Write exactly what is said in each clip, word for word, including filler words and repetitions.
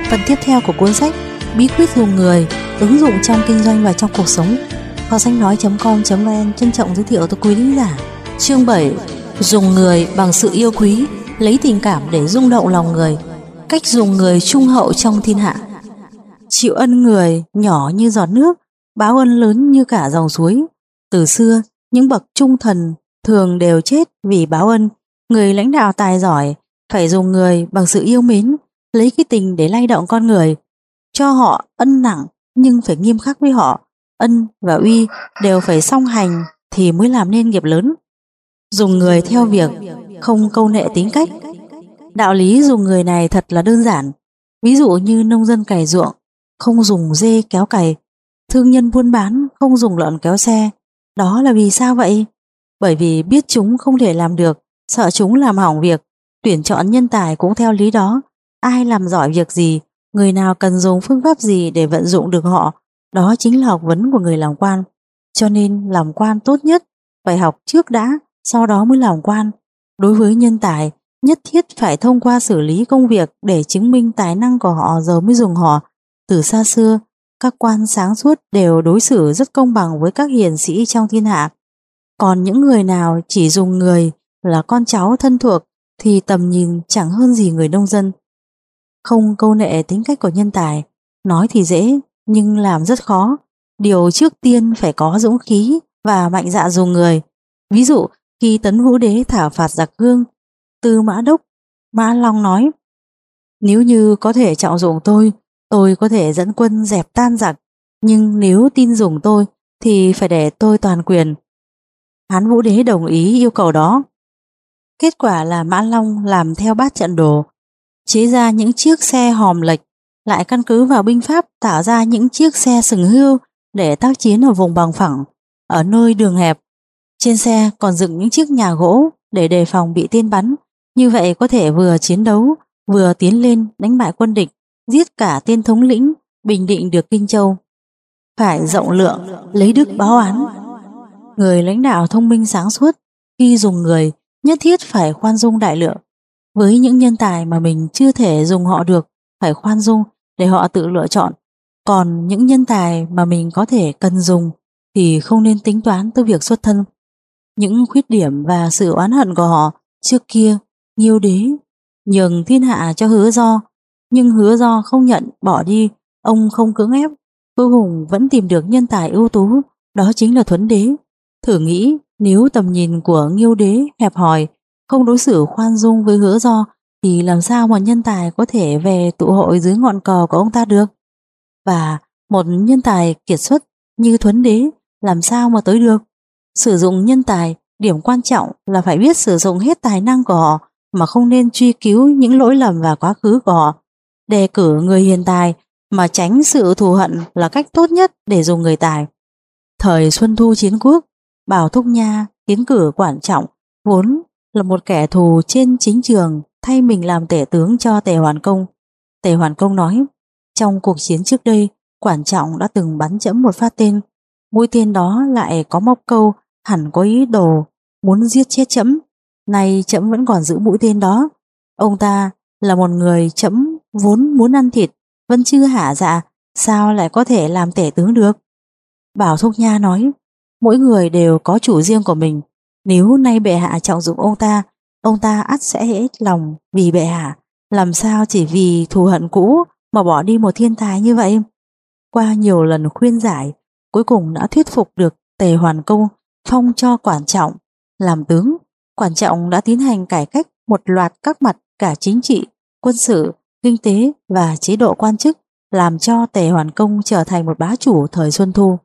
Phần tiếp theo của cuốn sách Bí quyết dùng người, ứng dụng trong kinh doanh và trong cuộc sống, kho sách nói chấm com chấm vn trân trọng giới thiệu tới quý thính giả. Chương bảy. Dùng người bằng sự yêu quý, lấy tình cảm để rung động lòng người. Cách dùng người trung hậu trong thiên hạ. Chịu ân người nhỏ như giọt nước, báo ân lớn như cả dòng suối. Từ xưa, những bậc trung thần thường đều chết vì báo ân. Người lãnh đạo tài giỏi phải dùng người bằng sự yêu mến, lấy cái tình để lay động con người, cho họ ân nặng nhưng phải nghiêm khắc với họ. Ân và uy đều phải song hành thì mới làm nên nghiệp lớn. Dùng người theo việc, không câu nệ tính cách. Đạo lý dùng người này thật là đơn giản. Ví dụ như nông dân cày ruộng, không dùng dê kéo cày. Thương nhân buôn bán, không dùng lợn kéo xe. Đó là vì sao vậy? Bởi vì biết chúng không thể làm được, sợ chúng làm hỏng việc. Tuyển chọn nhân tài cũng theo lý đó. Ai làm giỏi việc gì, người nào cần dùng phương pháp gì để vận dụng được họ, đó chính là học vấn của người làm quan. Cho nên làm quan tốt nhất phải học trước đã, sau đó mới làm quan. Đối với nhân tài, nhất thiết phải thông qua xử lý công việc để chứng minh tài năng của họ rồi mới dùng họ. Từ xa xưa, các quan sáng suốt đều đối xử rất công bằng với các hiền sĩ trong thiên hạ. Còn những người nào chỉ dùng người là con cháu thân thuộc thì tầm nhìn chẳng hơn gì người nông dân. Không câu nệ tính cách của nhân tài, nói thì dễ nhưng làm rất khó. Điều trước tiên phải có dũng khí và mạnh dạn dùng người. Ví dụ khi Tấn Vũ Đế thảo phạt giặc Hương, Tư Mã Đốc Mã Long nói: nếu như có thể trọng dụng tôi, tôi có thể dẫn quân dẹp tan giặc, nhưng nếu tin dùng tôi thì phải để tôi toàn quyền. Hán Vũ Đế đồng ý yêu cầu đó. Kết quả là Mã Long làm theo bát trận đồ, chế ra những chiếc xe hòm lệch, lại căn cứ vào binh pháp tạo ra những chiếc xe sừng hươu để tác chiến ở vùng bằng phẳng, ở nơi đường hẹp. Trên xe còn dựng những chiếc nhà gỗ để đề phòng bị tên bắn. Như vậy có thể vừa chiến đấu, vừa tiến lên đánh bại quân địch, giết cả tên thống lĩnh, bình định được Kinh Châu. Phải rộng lượng, lấy đức báo oán. Người lãnh đạo thông minh sáng suốt, khi dùng người nhất thiết phải khoan dung đại lượng. Với những nhân tài mà mình chưa thể dùng họ được, phải khoan dung để họ tự lựa chọn. Còn những nhân tài mà mình có thể cần dùng thì không nên tính toán tới việc xuất thân. Những khuyết điểm và sự oán hận của họ trước kia, Nghiêu Đế nhường thiên hạ cho Hứa Do, nhưng Hứa Do không nhận, bỏ đi. Ông không cưỡng ép, cuối cùng vẫn tìm được nhân tài ưu tú, đó chính là Thuấn Đế. Thử nghĩ nếu tầm nhìn của Nghiêu Đế hẹp hòi, không đối xử khoan dung với Hứa Do, thì làm sao mà nhân tài có thể về tụ hội dưới ngọn cờ của ông ta được? Và một nhân tài kiệt xuất như Thuấn Đế làm sao mà tới được? Sử dụng nhân tài, điểm quan trọng là phải biết sử dụng hết tài năng của họ, mà không nên truy cứu những lỗi lầm và quá khứ của họ. Đề cử người hiền tài mà tránh sự thù hận là cách tốt nhất để dùng người tài. Thời Xuân Thu chiến quốc, Bảo Thúc Nha tiến cử Quản Trọng, vốn là một kẻ thù trên chính trường, thay mình làm tể tướng cho Tề Hoàn Công. Tề Hoàn Công nói: trong cuộc chiến trước đây, Quản Trọng đã từng bắn trẫm một phát tên. Mũi tên đó lại có móc câu, hẳn có ý đồ muốn giết chết trẫm. Nay trẫm vẫn còn giữ mũi tên đó. Ông ta là một người trẫm vốn muốn ăn thịt, vẫn chưa hả dạ, sao lại có thể làm tể tướng được? Bảo Thúc Nha nói: mỗi người đều có chủ riêng của mình. Nếu nay bệ hạ trọng dụng ông ta, ông ta ắt sẽ hết lòng vì bệ hạ. Làm sao chỉ vì thù hận cũ mà bỏ đi một thiên tài như vậy? Qua nhiều lần khuyên giải, cuối cùng đã thuyết phục được Tề Hoàn Công phong cho Quản Trọng làm tướng. Quản Trọng đã tiến hành cải cách một loạt các mặt, cả chính trị, quân sự, kinh tế và chế độ quan chức, làm cho Tề Hoàn Công trở thành một bá chủ thời Xuân Thu.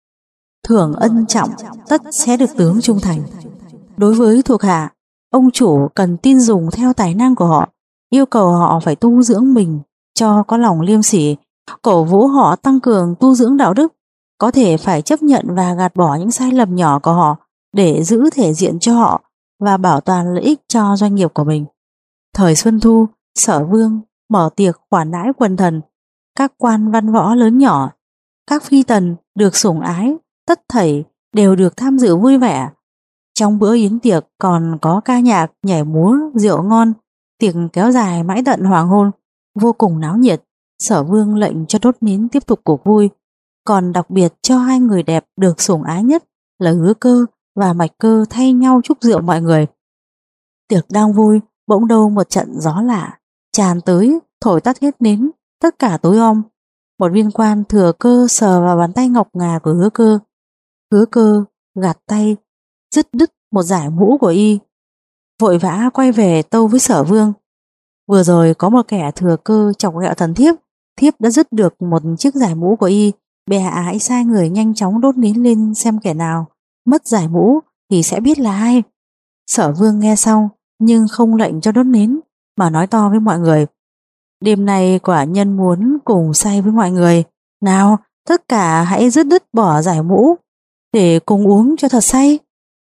Thưởng ân trọng, tất sẽ được tướng trung thành. Đối với thuộc hạ, ông chủ cần tin dùng theo tài năng của họ, yêu cầu họ phải tu dưỡng mình cho có lòng liêm sỉ, cổ vũ họ tăng cường tu dưỡng đạo đức, có thể phải chấp nhận và gạt bỏ những sai lầm nhỏ của họ để giữ thể diện cho họ và bảo toàn lợi ích cho doanh nghiệp của mình. Thời Xuân Thu, Sở Vương mở tiệc khoản đãi quần thần, các quan văn võ lớn nhỏ, các phi tần được sủng ái, tất thảy đều được tham dự vui vẻ. Trong bữa yến tiệc còn có ca nhạc, nhảy múa, rượu ngon, tiệc kéo dài mãi tận hoàng hôn, vô cùng náo nhiệt. Sở Vương lệnh cho đốt nến tiếp tục cuộc vui, còn đặc biệt cho hai người đẹp được sủng ái nhất là Hứa Cơ và Mạch Cơ thay nhau chúc rượu mọi người. Tiệc đang vui, bỗng đâu một trận gió lạ tràn tới, thổi tắt hết nến, tất cả tối om. Một viên quan thừa cơ sờ vào bàn tay ngọc ngà của Hứa Cơ. Hứa Cơ gạt tay, dứt đứt một dải mũ của y, vội vã quay về tâu với Sở Vương. Vừa rồi có một kẻ thừa cơ chọc ghẹo thần thiếp, thiếp đã dứt được một chiếc dải mũ của y, bệ hạ hãy sai người nhanh chóng đốt nến lên xem kẻ nào mất dải mũ thì sẽ biết là ai. Sở Vương nghe xong nhưng không lệnh cho đốt nến, mà nói to với mọi người: đêm nay quả nhân muốn cùng say với mọi người, nào tất cả hãy dứt đứt bỏ dải mũ để cùng uống cho thật say.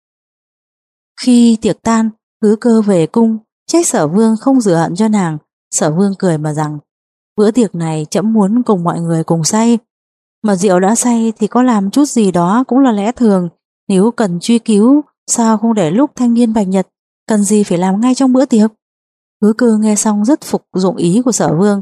Khi tiệc tan, Hứa Cơ về cung trách Sở Vương không rửa hận cho nàng. Sở Vương cười mà rằng: bữa tiệc này trẫm muốn cùng mọi người cùng say, mà rượu đã say thì có làm chút gì đó cũng là lẽ thường. Nếu cần truy cứu, sao không để lúc thanh niên bạch nhật, cần gì phải làm ngay trong bữa tiệc. Hứa Cơ nghe xong rất phục dụng ý của Sở Vương.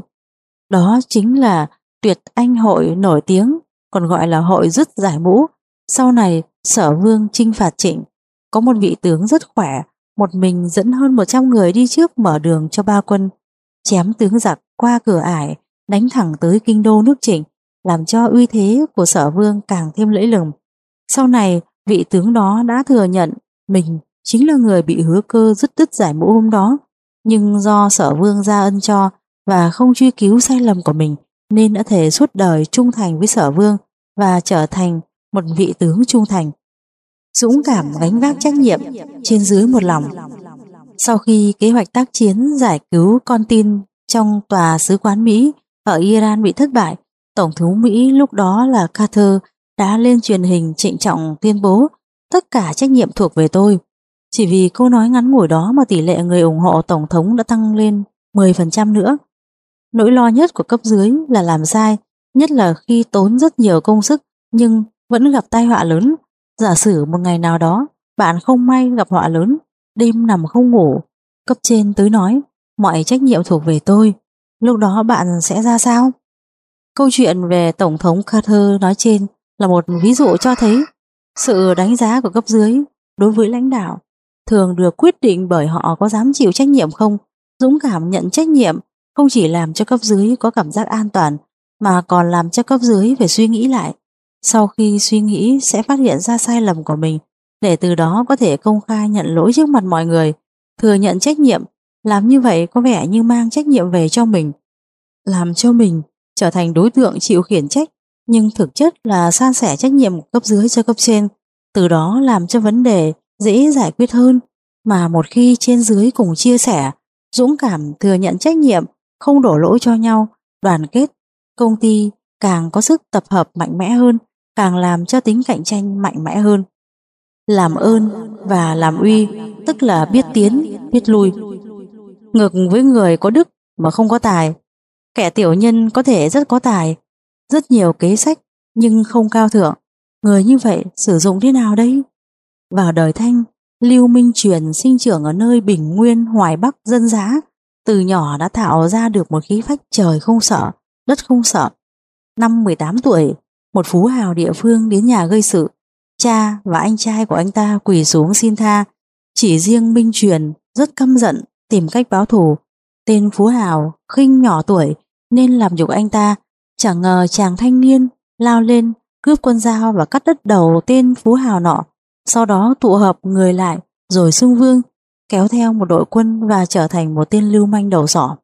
Đó chính là tuyệt anh hội nổi tiếng, còn gọi là hội dứt giải mũ. Sau này Sở Vương chinh phạt Trịnh, có một vị tướng rất khỏe, một mình dẫn hơn một trăm người đi trước mở đường cho ba quân, chém tướng giặc qua cửa ải, đánh thẳng tới kinh đô nước Trịnh, làm cho uy thế của Sở Vương càng thêm lẫy lừng. Sau này vị tướng đó đã thừa nhận mình chính là người bị Hứa Cơ dứt đứt giải mũ hôm đó, nhưng do Sở Vương ra ân cho và không truy cứu sai lầm của mình, nên đã thề suốt đời trung thành với Sở Vương và trở thành một vị tướng trung thành, dũng cảm gánh vác trách nhiệm, trên dưới một lòng. Sau khi kế hoạch tác chiến giải cứu con tin trong tòa sứ quán Mỹ ở Iran bị thất bại, Tổng thống Mỹ lúc đó là Carter đã lên truyền hình trịnh trọng tuyên bố tất cả trách nhiệm thuộc về tôi. Chỉ vì câu nói ngắn ngủi đó mà tỷ lệ người ủng hộ Tổng thống đã tăng lên mười phần trăm nữa. Nỗi lo nhất của cấp dưới là làm sai, nhất là khi tốn rất nhiều công sức nhưng vẫn gặp tai họa lớn. Giả sử một ngày nào đó bạn không may gặp họa lớn, đêm nằm không ngủ, cấp trên tới nói mọi trách nhiệm thuộc về tôi, lúc đó bạn sẽ ra sao? Câu chuyện về Tổng thống Carter nói trên là một ví dụ cho thấy sự đánh giá của cấp dưới đối với lãnh đạo thường được quyết định bởi họ có dám chịu trách nhiệm không. Dũng cảm nhận trách nhiệm không chỉ làm cho cấp dưới có cảm giác an toàn, mà còn làm cho cấp dưới phải suy nghĩ lại. Sau khi suy nghĩ sẽ phát hiện ra sai lầm của mình, để từ đó có thể công khai nhận lỗi trước mặt mọi người, thừa nhận trách nhiệm. Làm như vậy có vẻ như mang trách nhiệm về cho mình, làm cho mình trở thành đối tượng chịu khiển trách, nhưng thực chất là san sẻ trách nhiệm của cấp dưới cho cấp trên, từ đó làm cho vấn đề dễ giải quyết hơn. Mà một khi trên dưới cùng chia sẻ, dũng cảm thừa nhận trách nhiệm, không đổ lỗi cho nhau, đoàn kết, công ty càng có sức tập hợp mạnh mẽ hơn, càng làm cho tính cạnh tranh mạnh mẽ hơn. Làm ơn và làm uy tức là biết tiến, biết lui. Ngược với người có đức mà không có tài, kẻ tiểu nhân có thể rất có tài, rất nhiều kế sách nhưng không cao thượng. Người như vậy sử dụng thế nào đây? Vào đời Thanh, Lưu Minh Truyền sinh trưởng ở nơi bình nguyên Hoài Bắc dân dã, từ nhỏ đã tạo ra được một khí phách trời không sợ, đất không sợ. Năm mười tám tuổi, một phú hào địa phương đến nhà gây sự. Cha và anh trai của anh ta quỳ xuống xin tha. Chỉ riêng Minh Truyền rất căm giận, tìm cách báo thù. Tên phú hào khinh nhỏ tuổi nên làm nhục anh ta. Chẳng ngờ chàng thanh niên lao lên cướp con dao và cắt đứt đầu tên phú hào nọ. Sau đó tụ hợp người lại rồi xưng vương, kéo theo một đội quân và trở thành một tên lưu manh đầu sỏ.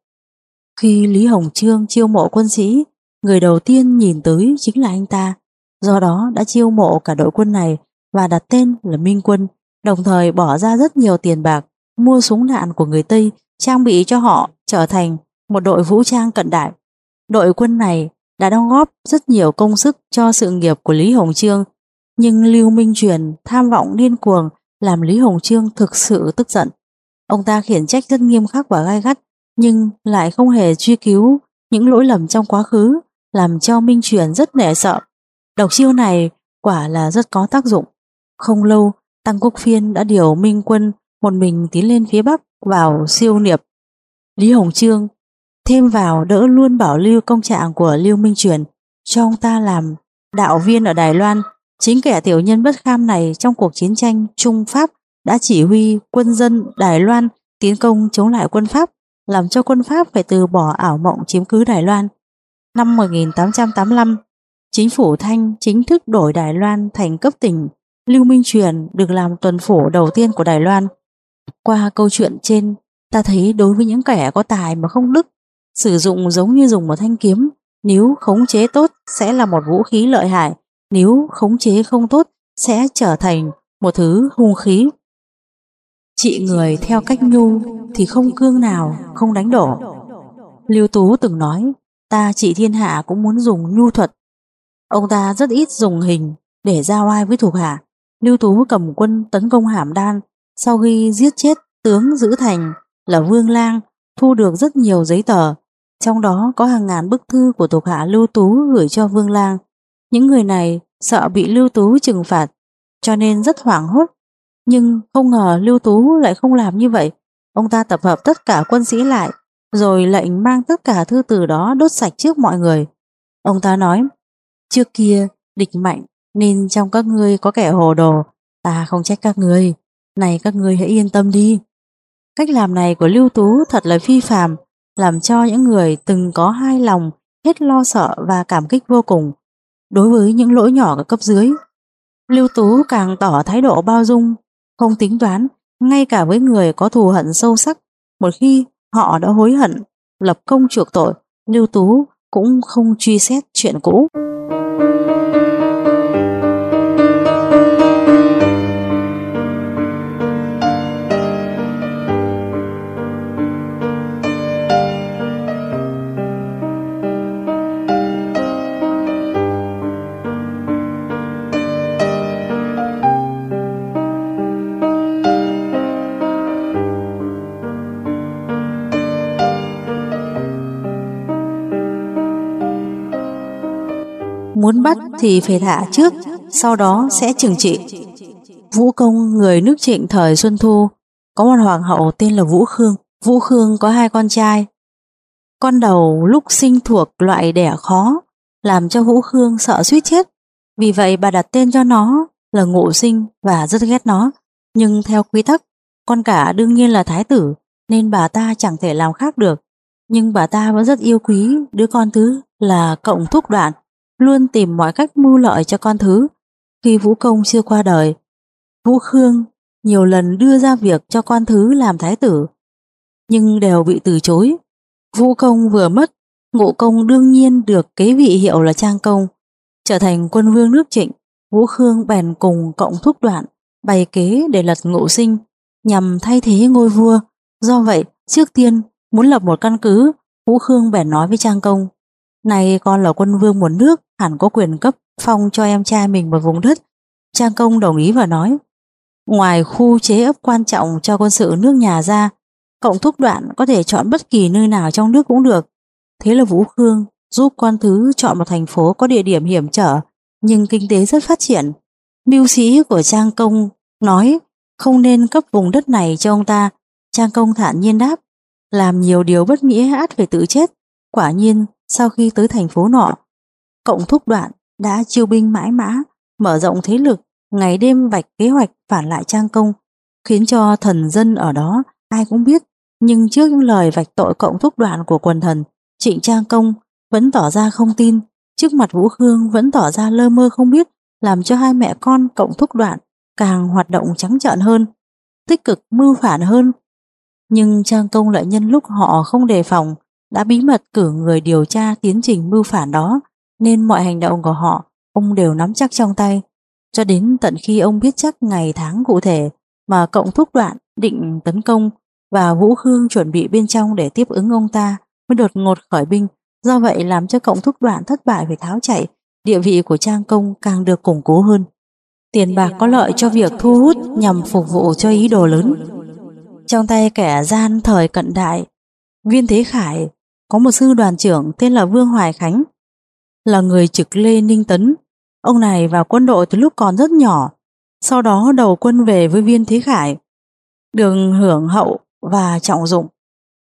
Khi Lý Hồng Chương chiêu mộ quân sĩ, người đầu tiên nhìn tới chính là anh ta. Do đó đã chiêu mộ cả đội quân này và đặt tên là Minh Quân, đồng thời bỏ ra rất nhiều tiền bạc mua súng đạn của người Tây, trang bị cho họ trở thành một đội vũ trang cận đại. Đội quân này đã đóng góp rất nhiều công sức cho sự nghiệp của Lý Hồng Chương, nhưng Lưu Minh Truyền tham vọng điên cuồng làm Lý Hồng Chương thực sự tức giận. Ông ta khiển trách rất nghiêm khắc và gay gắt, nhưng lại không hề truy cứu những lỗi lầm trong quá khứ, làm cho Minh Truyền rất nể sợ. Độc chiêu này quả là rất có tác dụng. Không lâu, Tăng Quốc Phiên đã điều Minh Quân một mình tiến lên phía Bắc vào siêu niệp. Lý Hồng Chương Thêm vào đỡ luôn bảo lưu công trạng của Lưu Minh Truyền, cho ông ta làm đạo viên ở Đài Loan. Chính kẻ tiểu nhân bất kham này trong cuộc chiến tranh Trung Pháp đã chỉ huy quân dân Đài Loan tiến công chống lại quân Pháp, làm cho quân Pháp phải từ bỏ ảo mộng chiếm cứ Đài Loan. Năm một nghìn tám trăm tám mươi lăm, chính phủ Thanh chính thức đổi Đài Loan thành cấp tỉnh. Lưu Minh Truyền được làm tuần phủ đầu tiên của Đài Loan. Qua câu chuyện trên, ta thấy đối với những kẻ có tài mà không đức, sử dụng giống như dùng một thanh kiếm, nếu khống chế tốt sẽ là một vũ khí lợi hại, nếu khống chế không tốt sẽ trở thành một thứ hung khí. Trị người theo cách nhu thì không cương nào không đánh đổ. Lưu Tú từng nói, ta trị thiên hạ cũng muốn dùng nhu thuật. Ông ta rất ít dùng hình để giao oai với thuộc hạ. Lưu Tú cầm quân tấn công Hàm Đan, sau khi giết chết tướng giữ thành là Vương Lang, thu được rất nhiều giấy tờ, trong đó có hàng ngàn bức thư của thuộc hạ Lưu Tú gửi cho Vương Lang. Những người này sợ bị Lưu Tú trừng phạt, cho nên rất hoảng hốt. Nhưng không ngờ Lưu Tú lại không làm như vậy. Ông ta tập hợp tất cả quân sĩ lại, rồi lệnh mang tất cả thư từ đó đốt sạch trước mọi người. Ông ta nói, trước kia địch mạnh nên trong các ngươi có kẻ hồ đồ, ta không trách các ngươi, này các ngươi hãy yên tâm đi. Cách làm này của Lưu Tú thật là phi phàm, làm cho những người từng có hai lòng hết lo sợ và cảm kích vô cùng. Đối với những lỗi nhỏ ở cấp dưới, Lưu Tú càng tỏ thái độ bao dung, không tính toán, ngay cả với người có thù hận sâu sắc. Một khi họ đã hối hận, lập công chuộc tội, Lưu Tú cũng không truy xét chuyện cũ. Muốn bắt thì phải thả trước, sau đó sẽ trừng trị. Vũ Công, người nước Trịnh thời Xuân Thu, có một hoàng hậu tên là Vũ Khương. Vũ Khương có hai con trai. Con đầu lúc sinh thuộc loại đẻ khó, làm cho Vũ Khương sợ suýt chết. Vì vậy bà đặt tên cho nó là Ngộ Sinh và rất ghét nó. Nhưng theo quy tắc, con cả đương nhiên là thái tử, nên bà ta chẳng thể làm khác được. Nhưng bà ta vẫn rất yêu quý đứa con thứ là Cộng Thúc Đoạn, luôn tìm mọi cách mưu lợi cho con thứ. Khi Vũ Công chưa qua đời, Vũ Khương nhiều lần đưa ra việc cho con thứ làm thái tử, nhưng đều bị từ chối. Vũ Công vừa mất, Ngộ Công đương nhiên được kế vị hiệu là Trang Công, trở thành quân vương nước Trịnh. Vũ Khương bèn cùng Cộng Thúc Đoạn bày kế để lật Ngộ Sinh, nhằm thay thế ngôi vua. Do vậy, trước tiên muốn lập một căn cứ, Vũ Khương bèn nói với Trang Công, này con là quân vương một nước, hẳn có quyền cấp phong cho em trai mình một vùng đất. Trang Công đồng ý và nói, ngoài khu chế ấp quan trọng cho quân sự nước nhà ra, Cộng Thúc Đoạn có thể chọn bất kỳ nơi nào trong nước cũng được. Thế là Vũ Khương giúp con thứ chọn một thành phố có địa điểm hiểm trở nhưng kinh tế rất phát triển. Mưu sĩ của Trang Công nói không nên cấp vùng đất này cho ông ta. Trang Công thản nhiên đáp, làm nhiều điều bất nghĩa ắt phải tự chết. Quả nhiên sau khi tới thành phố nọ, Cộng Thúc Đoạn đã chiêu binh mãi mã, mở rộng thế lực, ngày đêm vạch kế hoạch phản lại Trang Công, khiến cho thần dân ở đó ai cũng biết. Nhưng trước những lời vạch tội Cộng Thúc Đoạn của quần thần, Trịnh Trang Công vẫn tỏ ra không tin, trước mặt Vũ Khương vẫn tỏ ra lơ mơ không biết, làm cho hai mẹ con Cộng Thúc Đoạn càng hoạt động trắng trợn hơn, tích cực mưu phản hơn. Nhưng Trang Công lại nhân lúc họ không đề phòng đã bí mật cử người điều tra tiến trình mưu phản đó, nên mọi hành động của họ ông đều nắm chắc trong tay. Cho đến tận khi ông biết chắc ngày tháng cụ thể mà Cộng Thúc Đoạn định tấn công và Vũ Khương chuẩn bị bên trong để tiếp ứng ông ta, mới đột ngột khởi binh. Do vậy làm cho Cộng Thúc Đoạn thất bại phải tháo chạy, địa vị của Trang Công càng được củng cố hơn. Tiền bạc có lợi cho việc thu hút nhằm phục vụ cho ý đồ lớn. Trong tay kẻ gian thời cận đại, Viên Thế Khải có một sư đoàn trưởng tên là Vương Hoài Khánh, là người trực Lê Ninh Tấn. Ông này vào quân đội từ lúc còn rất nhỏ, sau đó đầu quân về với Viên Thế Khải, được hưởng hậu và trọng dụng.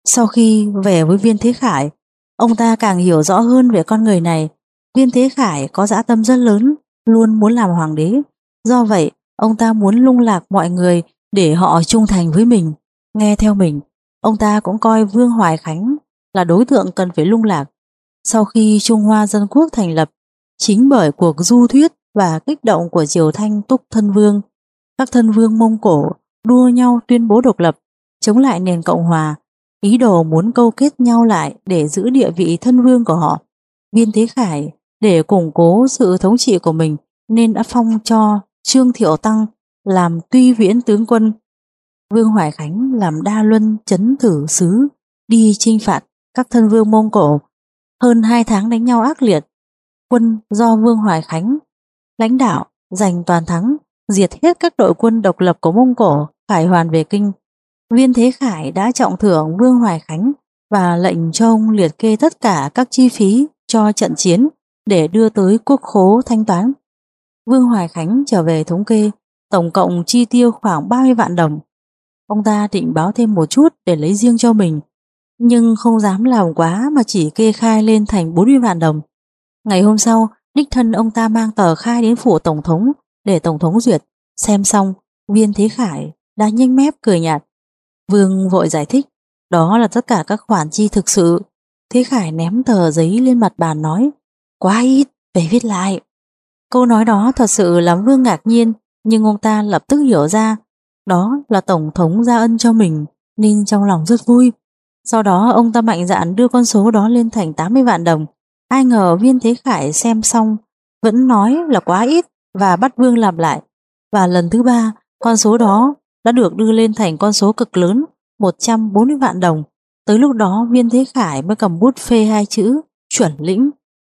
Sau khi về với Viên Thế Khải, ông ta càng hiểu rõ hơn về con người này. Viên Thế Khải có dã tâm rất lớn, luôn muốn làm hoàng đế. Do vậy, ông ta muốn lung lạc mọi người để họ trung thành với mình, nghe theo mình. Ông ta cũng coi Vương Hoài Khánh là đối tượng cần phải lung lạc. Sau khi Trung Hoa Dân Quốc thành lập, chính bởi cuộc du thuyết và kích động của triều Thanh Túc Thân Vương, các thân vương Mông Cổ đua nhau tuyên bố độc lập, chống lại nền Cộng Hòa, ý đồ muốn câu kết nhau lại để giữ địa vị thân vương của họ. Viên Thế Khải để củng cố sự thống trị của mình nên đã phong cho Trương Thiệu Tăng làm Tuy Viễn tướng quân, Vương Hoài Khánh làm Đa Luân Chấn Thử sứ, đi chinh phạt các thân vương Mông Cổ. Hơn hai tháng đánh nhau ác liệt, quân do Vương Hoài Khánh lãnh đạo giành toàn thắng, diệt hết các đội quân độc lập của Mông Cổ, khải hoàn về kinh. Viên Thế Khải đã trọng thưởng Vương Hoài Khánh và lệnh cho ông liệt kê tất cả các chi phí cho trận chiến để đưa tới quốc khố thanh toán. Vương Hoài Khánh trở về thống kê, tổng cộng chi tiêu khoảng ba mươi vạn đồng. Ông ta định báo thêm một chút để lấy riêng cho mình, nhưng không dám làm quá mà chỉ kê khai lên thành bốn mươi vạn đồng. Ngày hôm sau, đích thân ông ta mang tờ khai đến phủ tổng thống để tổng thống duyệt. Xem xong, Viên Thế Khải đã nhếch mép cười nhạt. Vương vội giải thích, đó là tất cả các khoản chi thực sự. Thế Khải ném tờ giấy lên mặt bàn nói, quá ít, phải viết lại. Câu nói đó thật sự làm Vương ngạc nhiên, nhưng ông ta lập tức hiểu ra đó là tổng thống gia ân cho mình, nên trong lòng rất vui. Sau đó ông ta mạnh dạn đưa con số đó lên thành tám mươi vạn đồng. Ai ngờ Viên Thế Khải xem xong vẫn nói là quá ít và bắt Vương làm lại. Và lần thứ ba, con số đó đã được đưa lên thành con số cực lớn, một trăm bốn mươi vạn đồng. Tới lúc đó Viên Thế Khải mới cầm bút phê hai chữ chuẩn lĩnh.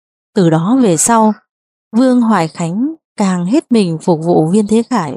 Từ đó về sau, Vương Hoài Khánh càng hết mình phục vụ Viên Thế Khải,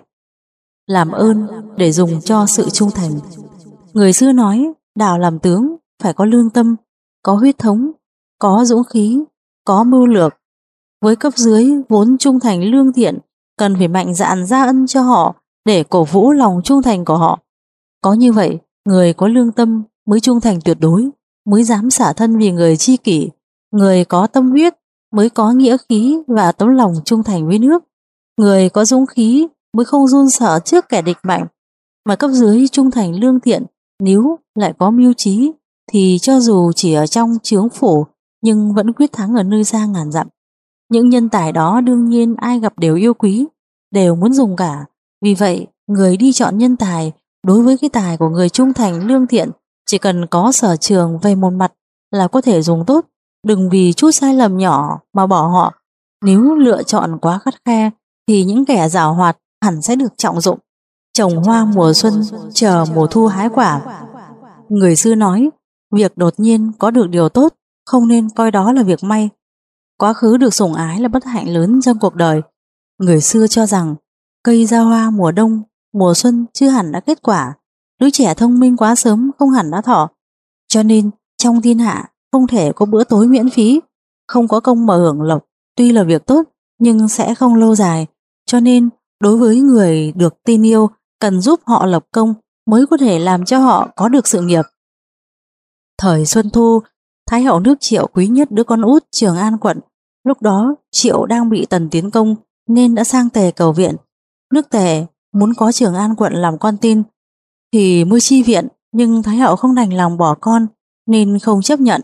làm ơn để dùng cho sự trung thành. Người xưa nói, đào làm tướng phải có lương tâm, có huyết thống, có dũng khí, có mưu lược. Với cấp dưới vốn trung thành lương thiện, cần phải mạnh dạn ra ân cho họ để cổ vũ lòng trung thành của họ. Có như vậy, người có lương tâm mới trung thành tuyệt đối, mới dám xả thân vì người chi kỷ. Người có tâm huyết mới có nghĩa khí và tấm lòng trung thành với nước. Người có dũng khí mới không run sợ trước kẻ địch mạnh. Mà cấp dưới trung thành lương thiện, nếu lại có mưu trí, thì cho dù chỉ ở trong chướng phủ nhưng vẫn quyết thắng ở nơi xa ngàn dặm. Những nhân tài đó đương nhiên ai gặp đều yêu quý, đều muốn dùng cả. Vì vậy, người đi chọn nhân tài đối với cái tài của người trung thành lương thiện, chỉ cần có sở trường về một mặt là có thể dùng tốt. Đừng vì chút sai lầm nhỏ mà bỏ họ. Nếu lựa chọn quá khắt khe thì những kẻ giảo hoạt hẳn sẽ được trọng dụng. Trồng hoa mùa xuân, chờ mùa thu hái quả. Người xưa nói, việc đột nhiên có được điều tốt không nên coi đó là việc may. Quá khứ được sủng ái là bất hạnh lớn trong cuộc đời. Người xưa cho rằng cây ra hoa mùa đông, mùa xuân chưa hẳn đã kết quả. Đứa trẻ thông minh quá sớm không hẳn đã thọ. Cho nên trong thiên hạ không thể có bữa tối miễn phí. Không có công mà hưởng lộc tuy là việc tốt nhưng sẽ không lâu dài. Cho nên đối với người được tin yêu, cần giúp họ lập công mới có thể làm cho họ có được sự nghiệp. Thời Xuân Thu, Thái hậu nước Triệu quý nhất đứa con út Trường An quận. Lúc đó Triệu đang bị Tần tiến công nên đã sang Tề cầu viện. Nước Tề muốn có Trường An quận làm con tin thì mới chi viện, nhưng Thái hậu không đành lòng bỏ con nên không chấp nhận.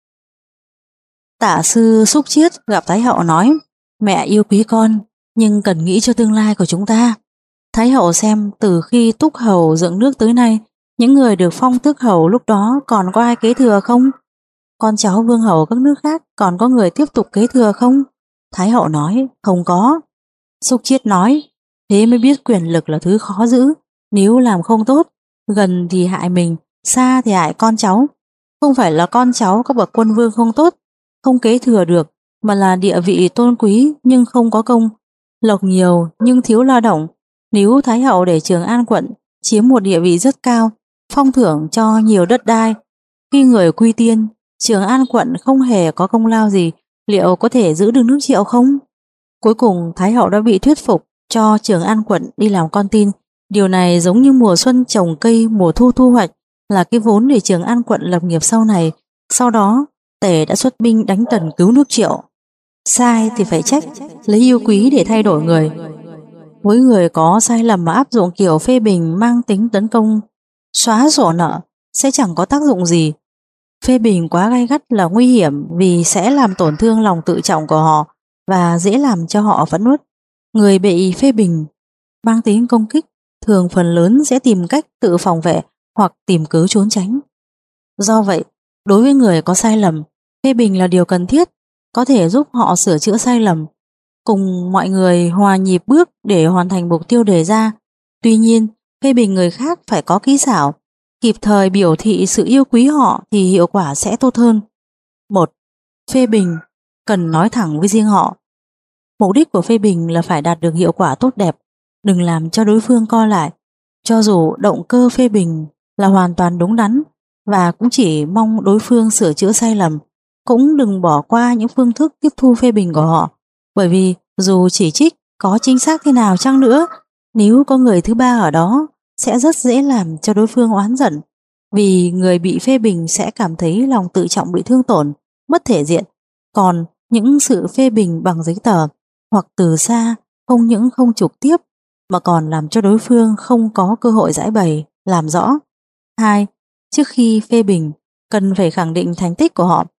Tả sư Xúc Chiết gặp Thái hậu nói, mẹ yêu quý con nhưng cần nghĩ cho tương lai của chúng ta. Thái hậu xem từ khi Túc hầu dựng nước tới nay, những người được phong tước hầu lúc đó còn có ai kế thừa không? Con cháu vương hầu các nước khác còn có người tiếp tục kế thừa không? Thái hậu nói, không có. Xúc Chiết nói, thế mới biết quyền lực là thứ khó giữ. Nếu làm không tốt, gần thì hại mình, xa thì hại con cháu. Không phải là con cháu các bậc quân vương không tốt, không kế thừa được, mà là địa vị tôn quý nhưng không có công, lộc nhiều nhưng thiếu lao động. Nếu Thái hậu để Trường An quận chiếm một địa vị rất cao, phong thưởng cho nhiều đất đai, khi người quy tiên, Trường An quận không hề có công lao gì, liệu có thể giữ được nước Triệu không? Cuối cùng Thái hậu đã bị thuyết phục cho Trường An quận đi làm con tin. Điều này giống như mùa xuân trồng cây, mùa thu thu hoạch, là cái vốn để Trường An quận lập nghiệp sau này. Sau đó Tề đã xuất binh đánh Tần cứu nước Triệu. Sai thì phải trách, lấy yêu quý để thay đổi người. Với người có sai lầm mà áp dụng kiểu phê bình mang tính tấn công, xóa sổ nợ sẽ chẳng có tác dụng gì. Phê bình quá gay gắt là nguy hiểm vì sẽ làm tổn thương lòng tự trọng của họ và dễ làm cho họ phẫn uất. Người bị phê bình mang tính công kích thường phần lớn sẽ tìm cách tự phòng vệ hoặc tìm cớ trốn tránh. Do vậy, đối với người có sai lầm, phê bình là điều cần thiết, có thể giúp họ sửa chữa sai lầm, cùng mọi người hòa nhịp bước để hoàn thành mục tiêu đề ra. Tuy nhiên, phê bình người khác phải có kỹ xảo, kịp thời biểu thị sự yêu quý họ thì hiệu quả sẽ tốt hơn. một. Phê bình cần nói thẳng với riêng họ. Mục đích của phê bình là phải đạt được hiệu quả tốt đẹp, đừng làm cho đối phương co lại. Cho dù động cơ phê bình là hoàn toàn đúng đắn và cũng chỉ mong đối phương sửa chữa sai lầm, cũng đừng bỏ qua những phương thức tiếp thu phê bình của họ, bởi vì dù chỉ trích có chính xác thế nào chăng nữa, nếu có người thứ ba ở đó sẽ rất dễ làm cho đối phương oán giận, vì người bị phê bình sẽ cảm thấy lòng tự trọng bị thương tổn, mất thể diện. Còn những sự phê bình bằng giấy tờ hoặc từ xa không những không trực tiếp mà còn làm cho đối phương không có cơ hội giải bày, làm rõ. Hai. Trước khi phê bình, cần phải khẳng định thành tích của họ.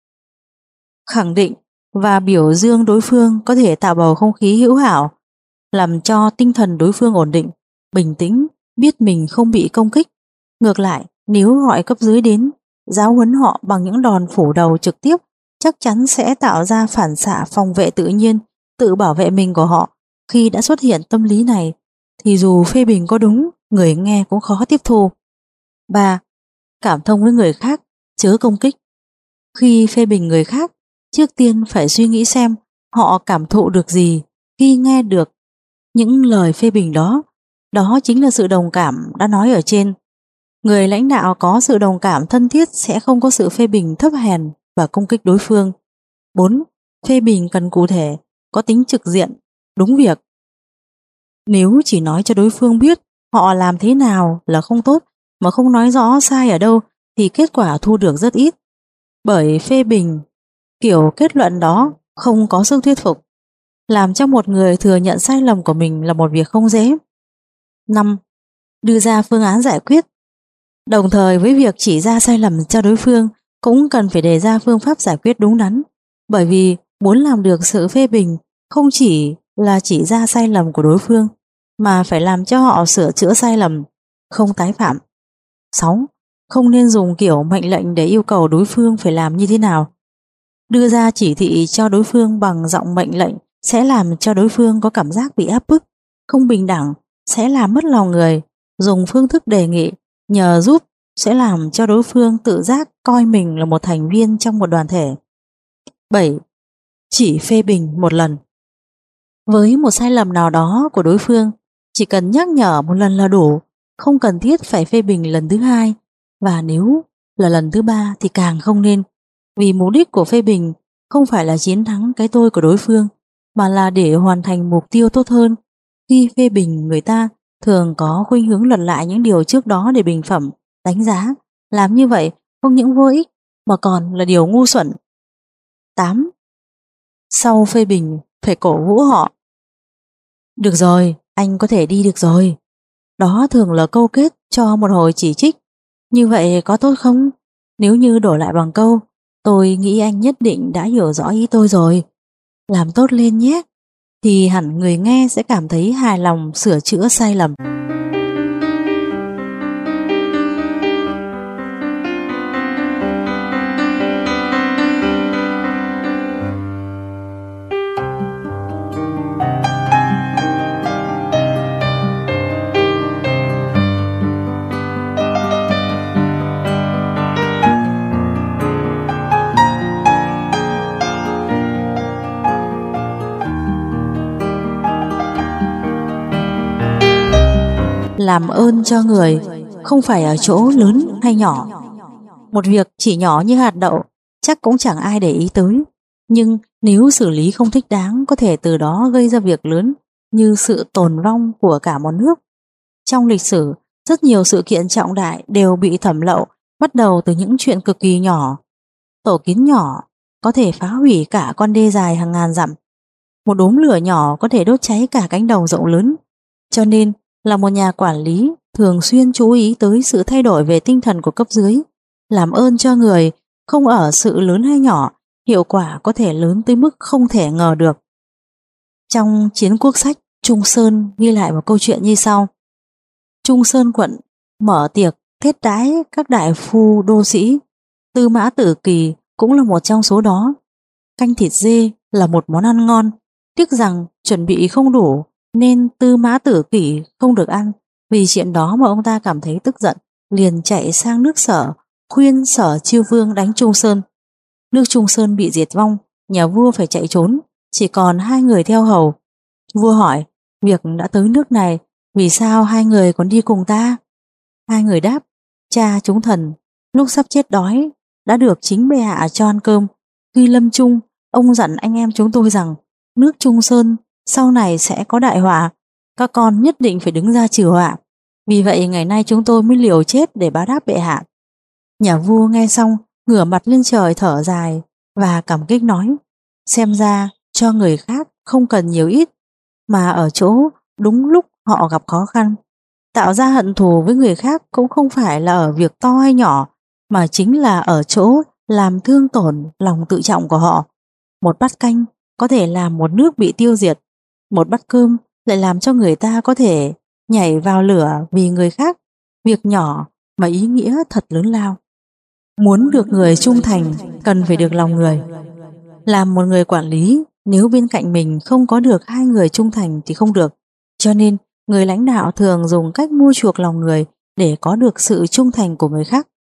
Khẳng định và biểu dương đối phương có thể tạo bầu không khí hữu hảo, làm cho tinh thần đối phương ổn định, bình tĩnh, biết mình không bị công kích. Ngược lại, nếu gọi cấp dưới đến, giáo huấn họ bằng những đòn phủ đầu trực tiếp, chắc chắn sẽ tạo ra phản xạ phòng vệ tự nhiên, tự bảo vệ mình của họ. Khi đã xuất hiện tâm lý này, thì dù phê bình có đúng, người nghe cũng khó tiếp thu. Ba. Cảm thông với người khác, chớ công kích. Khi phê bình người khác, trước tiên phải suy nghĩ xem họ cảm thụ được gì khi nghe được những lời phê bình đó. Đó chính là sự đồng cảm đã nói ở trên. Người lãnh đạo có sự đồng cảm thân thiết sẽ không có sự phê bình thấp hèn và công kích đối phương. Bốn. Phê bình cần cụ thể, có tính trực diện, đúng việc. Nếu chỉ nói cho đối phương biết họ làm thế nào là không tốt mà không nói rõ sai ở đâu thì kết quả thu được rất ít. Bởi phê bình kiểu kết luận đó không có sức thuyết phục. Làm cho một người thừa nhận sai lầm của mình là một việc không dễ. Năm. Đưa ra phương án giải quyết. Đồng thời với việc chỉ ra sai lầm cho đối phương, cũng cần phải đề ra phương pháp giải quyết đúng đắn. Bởi vì muốn làm được sự phê bình không chỉ là chỉ ra sai lầm của đối phương, mà phải làm cho họ sửa chữa sai lầm, không tái phạm. Sáu. Không nên dùng kiểu mệnh lệnh để yêu cầu đối phương phải làm như thế nào. Đưa ra chỉ thị cho đối phương bằng giọng mệnh lệnh sẽ làm cho đối phương có cảm giác bị áp bức, không bình đẳng, sẽ làm mất lòng người. Dùng phương thức đề nghị, nhờ giúp sẽ làm cho đối phương tự giác coi mình là một thành viên trong một đoàn thể. Bảy. Chỉ phê bình một lần. Với một sai lầm nào đó của đối phương, chỉ cần nhắc nhở một lần là đủ, không cần thiết phải phê bình lần thứ hai, và nếu là lần thứ ba thì càng không nên, vì mục đích của phê bình không phải là chiến thắng cái tôi của đối phương, mà là để hoàn thành mục tiêu tốt hơn. Khi phê bình người ta thường có khuynh hướng lật lại những điều trước đó để bình phẩm, đánh giá. Làm như vậy không những vô ích mà còn là điều ngu xuẩn. Tám. Sau phê bình phải cổ vũ họ. Được rồi, anh có thể đi được rồi. Đó thường là câu kết cho một hồi chỉ trích. Như vậy có tốt không? Nếu như đổi lại bằng câu, tôi nghĩ anh nhất định đã hiểu rõ ý tôi rồi, làm tốt lên nhé, thì hẳn người nghe sẽ cảm thấy hài lòng sửa chữa sai lầm. Làm ơn cho người không phải ở chỗ lớn hay nhỏ. Một việc chỉ nhỏ như hạt đậu chắc cũng chẳng ai để ý tới, nhưng nếu xử lý không thích đáng có thể từ đó gây ra việc lớn như sự tồn vong của cả một nước. Trong lịch sử, rất nhiều sự kiện trọng đại đều bị thẩm lậu Bắt đầu từ những chuyện cực kỳ nhỏ. Tổ kiến nhỏ có thể phá hủy cả con đê dài hàng ngàn dặm. Một đốm lửa nhỏ có thể đốt cháy cả cánh đồng rộng lớn. Cho nên là một nhà quản lý thường xuyên chú ý tới sự thay đổi về tinh thần của cấp dưới. Làm ơn cho người, không ở sự lớn hay nhỏ, hiệu quả có thể lớn tới mức không thể ngờ được. Trong Chiến Quốc Sách, Trung Sơn ghi lại một câu chuyện như sau. Trung Sơn quận mở tiệc thiết đãi các đại phu đô sĩ. Tư Mã Tử Kỳ cũng là một trong số đó. Canh thịt dê là một món ăn ngon, tiếc rằng chuẩn bị không đủ nên Tư Mã Tử Kỳ không được ăn. Vì chuyện đó mà ông ta cảm thấy tức giận, liền chạy sang nước Sở khuyên Sở Chiêu Vương đánh Trung Sơn. Nước Trung Sơn bị diệt vong, nhà vua phải chạy trốn, chỉ còn hai người theo hầu. Vua hỏi, việc đã tới nước này, vì sao hai người còn đi cùng ta? Hai người đáp, cha chúng thần lúc sắp chết đói đã được chính bệ hạ cho ăn cơm. Khi lâm chung, ông dặn anh em chúng tôi rằng nước Trung Sơn sau này sẽ có đại họa, các con nhất định phải đứng ra trừ họa. Vì vậy ngày nay chúng tôi mới liều chết để báo đáp bệ hạ. Nhà vua nghe xong ngửa mặt lên trời thở dài và cảm kích nói, xem ra cho người khác không cần nhiều ít, mà ở chỗ đúng lúc họ gặp khó khăn. Tạo ra hận thù với người khác cũng không phải là ở việc to hay nhỏ, mà chính là ở chỗ làm thương tổn lòng tự trọng của họ. Một bát canh có thể làm một nước bị tiêu diệt, một bát cơm lại làm cho người ta có thể nhảy vào lửa vì người khác. Việc nhỏ mà ý nghĩa thật lớn lao. Muốn được người trung thành cần phải được lòng người. Làm một người quản lý, nếu bên cạnh mình không có được hai người trung thành thì không được. Cho nên người lãnh đạo thường dùng cách mua chuộc lòng người để có được sự trung thành của người khác.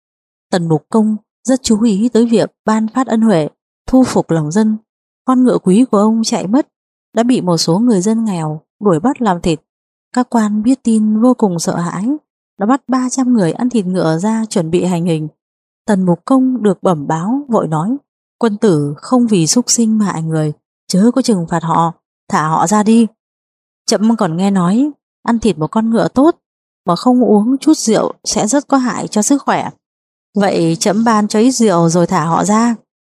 Tần Mục Công rất chú ý tới việc ban phát ân huệ, thu phục lòng dân. Con ngựa quý của ông chạy mất, đã bị một số người dân nghèo đuổi bắt làm thịt. Các quan biết tin vô cùng sợ hãi, đã bắt ba trăm người ăn thịt ngựa ra chuẩn bị hành hình. Tần Mục Công được bẩm báo vội nói, quân tử không vì súc sinh mà hại người, chớ có trừng phạt họ, thả họ ra đi. Trẫm còn nghe nói ăn thịt một con ngựa tốt mà không uống chút rượu sẽ rất có hại cho sức khỏe. Vậy trẫm ban cho ít rượu rồi thả họ ra.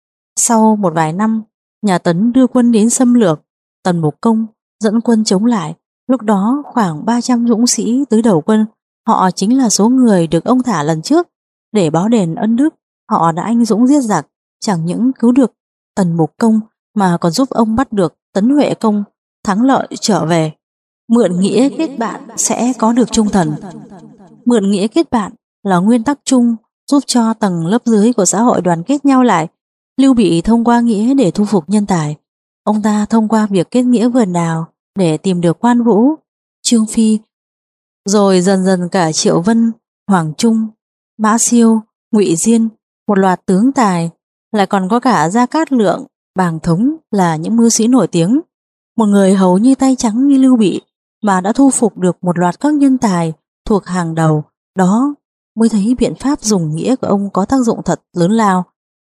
Sau một vài năm, nhà Tấn đưa quân đến xâm lược. Tần Mục Công dẫn quân chống lại. Lúc đó khoảng ba trăm dũng sĩ tới đầu quân. Họ chính là số người được ông thả lần trước. Để báo đền ân đức, họ đã anh dũng giết giặc, chẳng những cứu được Tần Mục Công mà còn giúp ông bắt được Tấn Huệ Công thắng lợi trở về. Mượn nghĩa kết bạn sẽ có được trung thần. Mượn nghĩa kết bạn là nguyên tắc chung giúp cho tầng lớp dưới của xã hội đoàn kết nhau lại. Lưu Bị thông qua nghĩa để thu phục nhân tài. Ông ta thông qua việc kết nghĩa vườn đào để tìm được Quan Vũ, Trương Phi, rồi dần dần cả Triệu Vân, Hoàng Trung, Mã Siêu, Ngụy Diên, một loạt tướng tài, lại còn có cả Gia Cát Lượng, Bàng Thống là những mưu sĩ nổi tiếng. Một người hầu như tay trắng như Lưu Bị mà đã thu phục được một loạt các nhân tài thuộc hàng đầu, đó mới thấy biện pháp dùng nghĩa của ông có tác dụng thật lớn lao.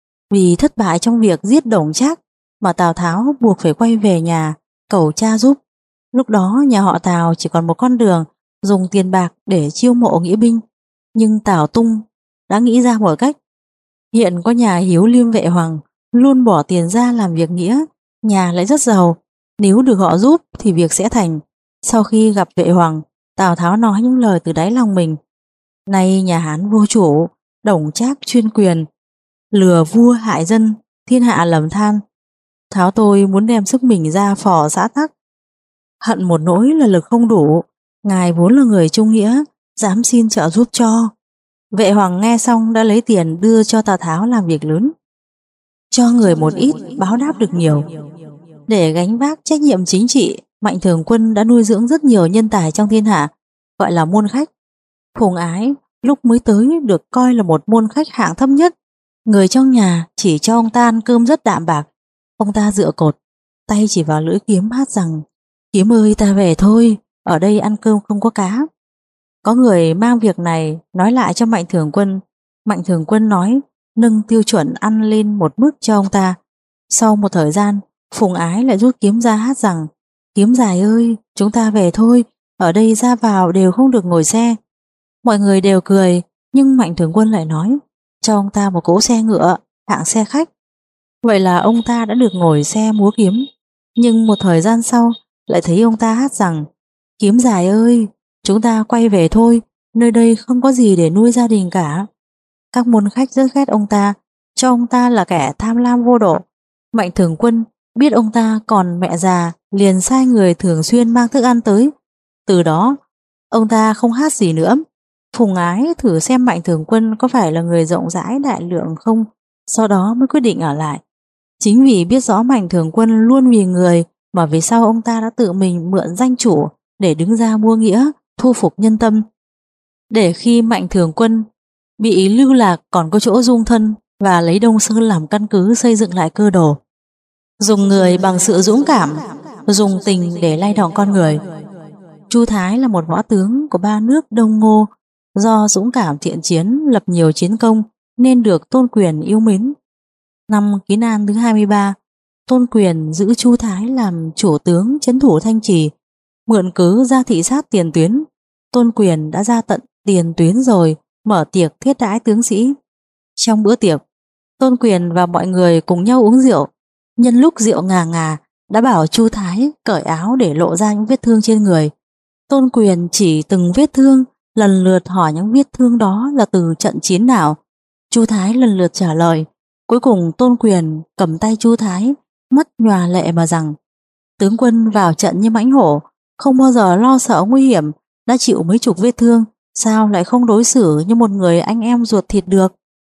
Vì thất bại trong việc giết Đổng Trác mà Tào Tháo buộc phải quay về nhà cầu cha giúp. Lúc đó nhà họ Tào chỉ còn một con đường dùng tiền bạc để chiêu mộ nghĩa binh, nhưng Tào Tung đã nghĩ ra một cách. Hiện có nhà Hiếu Liêm Vệ Hoàng luôn bỏ tiền ra làm việc nghĩa, nhà lại rất giàu, nếu được họ giúp thì việc sẽ thành. Sau khi gặp Vệ Hoàng, Tào Tháo nói những lời từ đáy lòng mình. Nay nhà Hán vô chủ, Đổng Trác chuyên quyền, lừa vua hại dân, thiên hạ lầm than. Tháo tôi muốn đem sức mình ra phò xã tắc. Hận một nỗi là lực không đủ, ngài vốn là người trung nghĩa, dám xin trợ giúp cho. Vệ Hoàng nghe xong đã lấy tiền đưa cho Tào Tháo làm việc lớn. Cho người một ít báo đáp được nhiều. Để gánh vác trách nhiệm chính trị, Mạnh Thường Quân đã nuôi dưỡng rất nhiều nhân tài trong thiên hạ, gọi là môn khách. Phùng Ái lúc mới tới được coi là một môn khách hạng thấp nhất. Người trong nhà chỉ cho ông ta ăn cơm rất đạm bạc. Ông ta dựa cột, tay chỉ vào lưỡi kiếm hát rằng: Kiếm ơi ta về thôi, ở đây ăn cơm không có cá. Có người mang việc này nói lại cho Mạnh Thường Quân. Mạnh Thường Quân nói nâng tiêu chuẩn ăn lên một mức cho ông ta. Sau một thời gian, Phùng Ái lại rút kiếm ra hát rằng: Kiếm dài ơi, chúng ta về thôi, ở đây ra vào đều không được ngồi xe. Mọi người đều cười, nhưng Mạnh Thường Quân lại nói: cho ông ta một cỗ xe ngựa hạng xe khách. Vậy là ông ta đã được ngồi xe múa kiếm. Nhưng một thời gian sau lại thấy ông ta hát rằng: kiếm dài ơi, chúng ta quay về thôi, nơi đây không có gì để nuôi gia đình cả. Các môn khách rất ghét ông ta, cho ông ta là kẻ tham lam vô độ. Mạnh Thường Quân biết ông ta còn mẹ già, liền sai người thường xuyên mang thức ăn tới. Từ đó ông ta không hát gì nữa. Phùng Ái thử xem Mạnh Thường Quân có phải là người rộng rãi đại lượng không, sau đó mới quyết định ở lại. Chính vì biết rõ Mạnh Thường Quân luôn vì người mà về sau ông ta đã tự mình mượn danh chủ để đứng ra mua nghĩa, thu phục nhân tâm. Để khi Mạnh Thường Quân bị lưu lạc còn có chỗ dung thân, và lấy Đông Sơn làm căn cứ xây dựng lại cơ đồ. Dùng người bằng sự dũng cảm, dùng tình để lay động con người. Chu Thái là một võ tướng của ba nước Đông Ngô, do dũng cảm thiện chiến lập nhiều chiến công nên được Tôn Quyền yêu mến. Năm Ký Nan thứ hai mươi ba, Tôn Quyền giữ Chu Thái làm chủ tướng trấn thủ Thanh Trì, mượn cớ ra thị sát tiền tuyến. Tôn Quyền đã ra tận tiền tuyến rồi, mở tiệc thiết đãi tướng sĩ. Trong bữa tiệc, Tôn Quyền và mọi người cùng nhau uống rượu. Nhân lúc rượu ngà ngà, đã bảo Chu Thái cởi áo để lộ ra những vết thương trên người. Tôn Quyền chỉ từng vết thương, lần lượt hỏi những vết thương đó là từ trận chiến nào. Chu Thái lần lượt trả lời. Cuối cùng Tôn Quyền cầm tay Chu Thái, mắt nhòa lệ mà rằng: tướng quân vào trận như mãnh hổ, không bao giờ lo sợ nguy hiểm, đã chịu mấy chục vết thương, sao lại không đối xử như một người anh em ruột thịt được?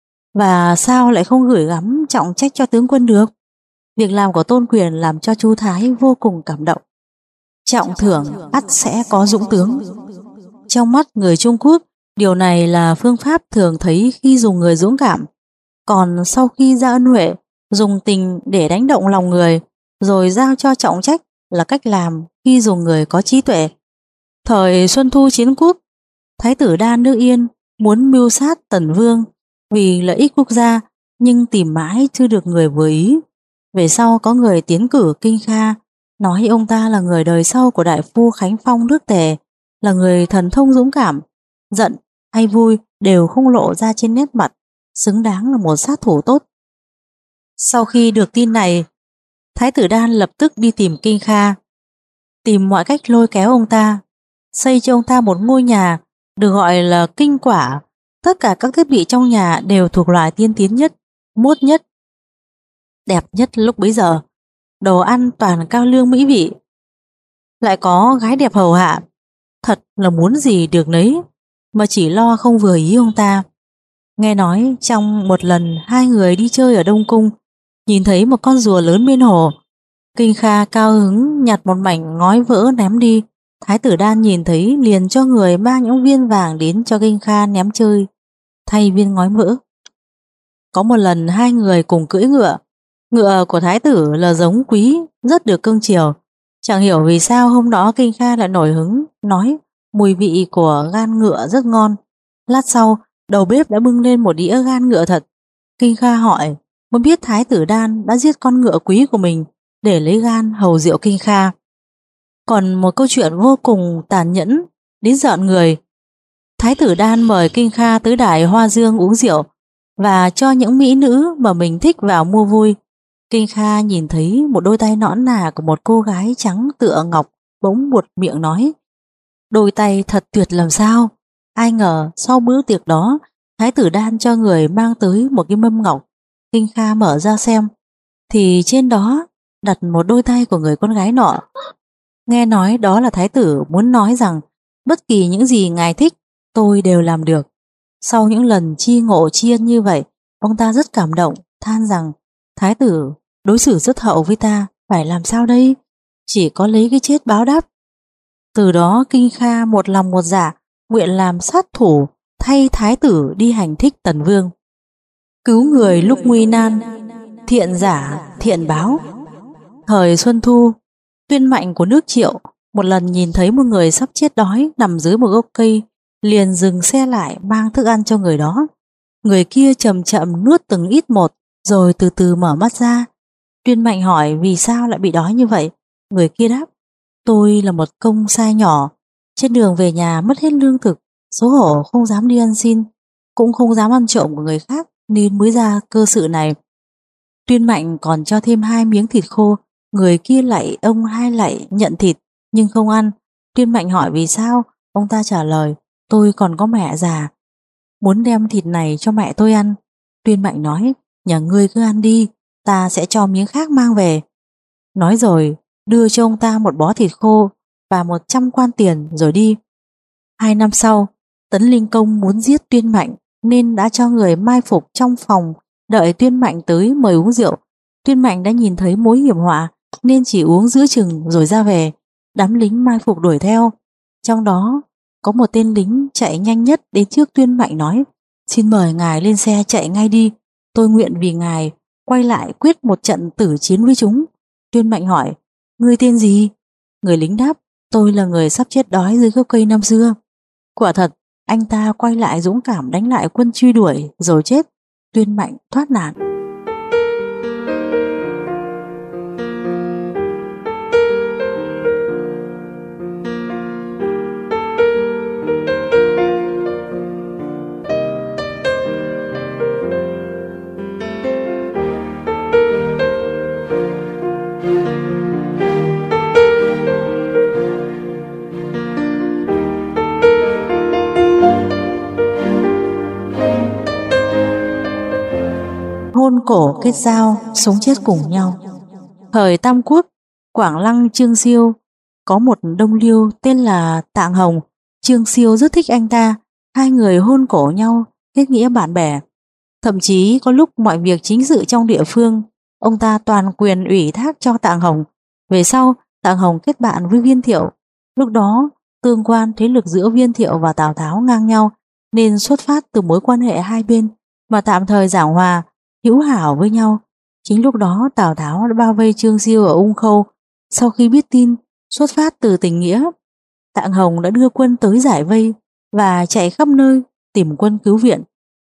Và sao lại không gửi gắm trọng trách cho tướng quân được? Việc làm của Tôn Quyền làm cho Chu Thái vô cùng cảm động. Trọng thưởng ắt sẽ có dũng tướng. Trong mắt người Trung Quốc, điều này là phương pháp thường thấy khi dùng người dũng cảm. Còn sau khi ra ân huệ, dùng tình để đánh động lòng người, rồi giao cho trọng trách là cách làm khi dùng người có trí tuệ. Thời Xuân Thu Chiến Quốc, Thái tử Đan nước Yên muốn mưu sát Tần Vương vì lợi ích quốc gia, nhưng tìm mãi chưa được người vừa ý. Về sau có người tiến cử Kinh Kha, nói ông ta là người đời sau của đại phu Khánh Phong nước Tề, là người thần thông dũng cảm, giận hay vui đều không lộ ra trên nét mặt, xứng đáng là một sát thủ tốt. Sau khi được tin này, Thái tử Đan lập tức đi tìm Kinh Kha, tìm mọi cách lôi kéo ông ta, xây cho ông ta một ngôi nhà được gọi là Kinh Quả. Tất cả các thiết bị trong nhà đều thuộc loại tiên tiến nhất, mốt nhất, đẹp nhất lúc bấy giờ. Đồ ăn toàn cao lương mỹ vị, lại có gái đẹp hầu hạ, thật là muốn gì được nấy, mà chỉ lo không vừa ý ông ta. Nghe nói trong một lần hai người đi chơi ở Đông Cung, nhìn thấy một con rùa lớn bên hồ. Kinh Kha cao hứng nhặt một mảnh ngói vỡ ném đi. Thái tử Đan nhìn thấy liền cho người mang những viên vàng đến cho Kinh Kha ném chơi thay viên ngói vỡ. Có một lần hai người cùng cưỡi ngựa. Ngựa của thái tử là giống quý, rất được cưng chiều. Chẳng hiểu vì sao hôm đó Kinh Kha lại nổi hứng, nói mùi vị của gan ngựa rất ngon. Lát sau, đầu bếp đã bưng lên một đĩa gan ngựa thật. Kinh Kha hỏi, muốn biết Thái tử Đan đã giết con ngựa quý của mình để lấy gan hầu rượu Kinh Kha. Còn một câu chuyện vô cùng tàn nhẫn đến rợn người. Thái tử Đan mời Kinh Kha tới đài Hoa Dương uống rượu và cho những mỹ nữ mà mình thích vào mua vui. Kinh Kha nhìn thấy một đôi tay nõn nà của một cô gái trắng tựa ngọc, bỗng buột miệng nói, đôi tay thật tuyệt làm sao. Ai ngờ sau bữa tiệc đó, Thái tử Đan cho người mang tới một cái mâm ngọc. Kinh Kha mở ra xem, thì trên đó đặt một đôi tay của người con gái nọ. Nghe nói đó là thái tử muốn nói rằng bất kỳ những gì ngài thích tôi đều làm được. Sau những lần chi ngộ tri ân như vậy, ông ta rất cảm động, than rằng thái tử đối xử rất hậu với ta, phải làm sao đây? Chỉ có lấy cái chết báo đáp. Từ đó Kinh Kha một lòng một dạ nguyện làm sát thủ thay thái tử đi hành thích Tần Vương. Cứu người lúc nguy nan, thiện giả thiện báo. Thời Xuân Thu, Tuyên Mạnh của nước Triệu một lần nhìn thấy một người sắp chết đói nằm dưới một gốc cây, liền dừng xe lại mang thức ăn cho người đó. Người kia chậm chậm nuốt từng ít một, rồi từ từ mở mắt ra. Tuyên Mạnh hỏi vì sao lại bị đói như vậy. Người kia đáp, tôi là một công sai nhỏ, trên đường về nhà mất hết lương thực, xấu hổ không dám đi ăn xin, cũng không dám ăn trộm của người khác, nên mới ra cơ sự này. Tuyên Mạnh còn cho thêm hai miếng thịt khô. Người kia lạy ông hai lạy nhận thịt nhưng không ăn. Tuyên Mạnh hỏi vì sao, ông ta trả lời: tôi còn có mẹ già, muốn đem thịt này cho mẹ tôi ăn. Tuyên Mạnh nói: nhà ngươi cứ ăn đi, ta sẽ cho miếng khác mang về. Nói rồi đưa cho ông ta một bó thịt khô và một trăm quan tiền rồi đi. Hai năm sau, Tấn Linh Công muốn giết Tuyên Mạnh nên đã cho người mai phục trong phòng đợi Tuyên Mạnh tới mời uống rượu. Tuyên Mạnh đã nhìn thấy mối hiểm họa nên chỉ uống giữa chừng rồi ra về. Đám lính mai phục đuổi theo, trong đó có một tên lính chạy nhanh nhất đến trước Tuyên Mạnh nói: xin mời ngài lên xe chạy ngay đi, tôi nguyện vì ngài quay lại quyết một trận tử chiến với chúng. Tuyên Mạnh hỏi: ngươi tên gì? Người lính đáp: tôi là người sắp chết đói dưới gốc cây năm xưa. Quả thật, anh ta quay lại dũng cảm đánh lại quân truy đuổi rồi chết. Tuyên Mạnh thoát nạn. Hôn cổ kết giao, sống chết cùng nhau. Thời Tam Quốc, Quảng Lăng Trương Siêu có một đông liêu tên là Tạng Hồng. Trương Siêu rất thích anh ta, hai người hôn cổ nhau, kết nghĩa bạn bè. Thậm chí có lúc mọi việc chính sự trong địa phương, ông ta toàn quyền ủy thác cho Tạng Hồng. Về sau, Tạng Hồng kết bạn với Viên Thiệu. Lúc đó, tương quan thế lực giữa Viên Thiệu và Tào Tháo ngang nhau, nên xuất phát từ mối quan hệ hai bên mà tạm thời giảng hòa, hữu hảo với nhau. Chính lúc đó Tào Tháo đã bao vây Trương Siêu ở Ung Khâu. Sau khi biết tin, xuất phát từ tình nghĩa, Tạng Hồng đã đưa quân tới giải vây và chạy khắp nơi tìm quân cứu viện.